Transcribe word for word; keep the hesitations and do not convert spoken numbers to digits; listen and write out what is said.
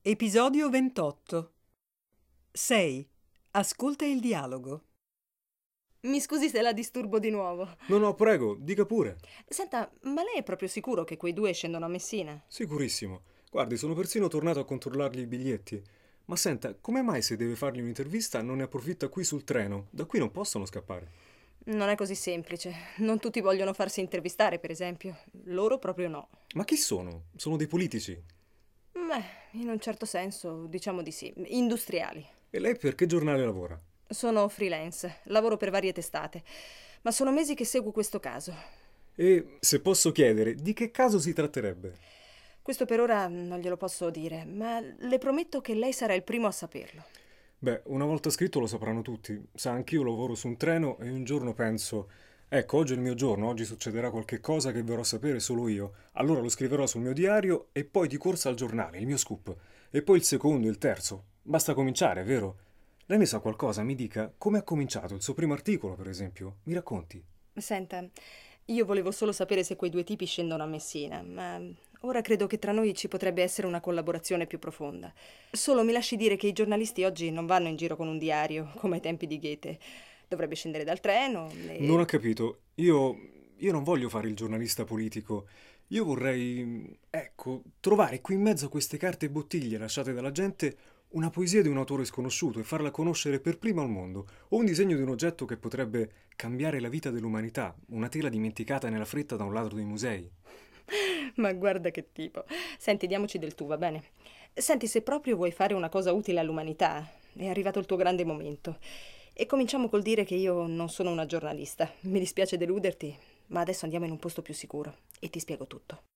Episodio ventotto. sei. Ascolta il dialogo. Mi scusi se la disturbo di nuovo. No, no, prego, dica pure. Senta, ma lei è proprio sicuro che quei due scendono a Messina? Sicurissimo. Guardi, sono persino tornato a controllargli i biglietti. Ma senta, come mai se deve fargli un'intervista non ne approfitta qui sul treno? Da qui non possono scappare. Non è così semplice. Non tutti vogliono farsi intervistare, per esempio. Loro proprio no. Ma chi sono? Sono dei politici. Beh, in un certo senso, diciamo di sì. Industriali. E lei per che giornale lavora? Sono freelance, lavoro per varie testate, ma sono mesi che seguo questo caso. E, se posso chiedere, di che caso si tratterebbe? Questo per ora non glielo posso dire, ma le prometto che lei sarà il primo a saperlo. Beh, una volta scritto lo sapranno tutti. Sa, anch'io lavoro su un treno e un giorno penso: ecco, oggi è il mio giorno, oggi succederà qualche cosa che vorrò sapere solo io. Allora lo scriverò sul mio diario e poi di corsa al giornale, il mio scoop. E poi il secondo, il terzo. Basta cominciare, vero? Lei ne sa qualcosa? Mi dica, come ha cominciato il suo primo articolo, per esempio? Mi racconti. Senta, io volevo solo sapere se quei due tipi scendono a Messina, ma ora credo che tra noi ci potrebbe essere una collaborazione più profonda. Solo mi lasci dire che i giornalisti oggi non vanno in giro con un diario, come ai tempi di Goethe. Dovrebbe scendere dal treno e... Non ho capito. Io... io non voglio fare il giornalista politico. Io vorrei, ecco, trovare qui in mezzo a queste carte e bottiglie lasciate dalla gente una poesia di un autore sconosciuto e farla conoscere per prima al mondo, o un disegno di un oggetto che potrebbe cambiare la vita dell'umanità, una tela dimenticata nella fretta da un ladro dei musei. Ma guarda che tipo. Senti, diamoci del tu, va bene? Senti, se proprio vuoi fare una cosa utile all'umanità, è arrivato il tuo grande momento. E cominciamo col dire che io non sono una giornalista. Mi dispiace deluderti, ma adesso andiamo in un posto più sicuro e ti spiego tutto.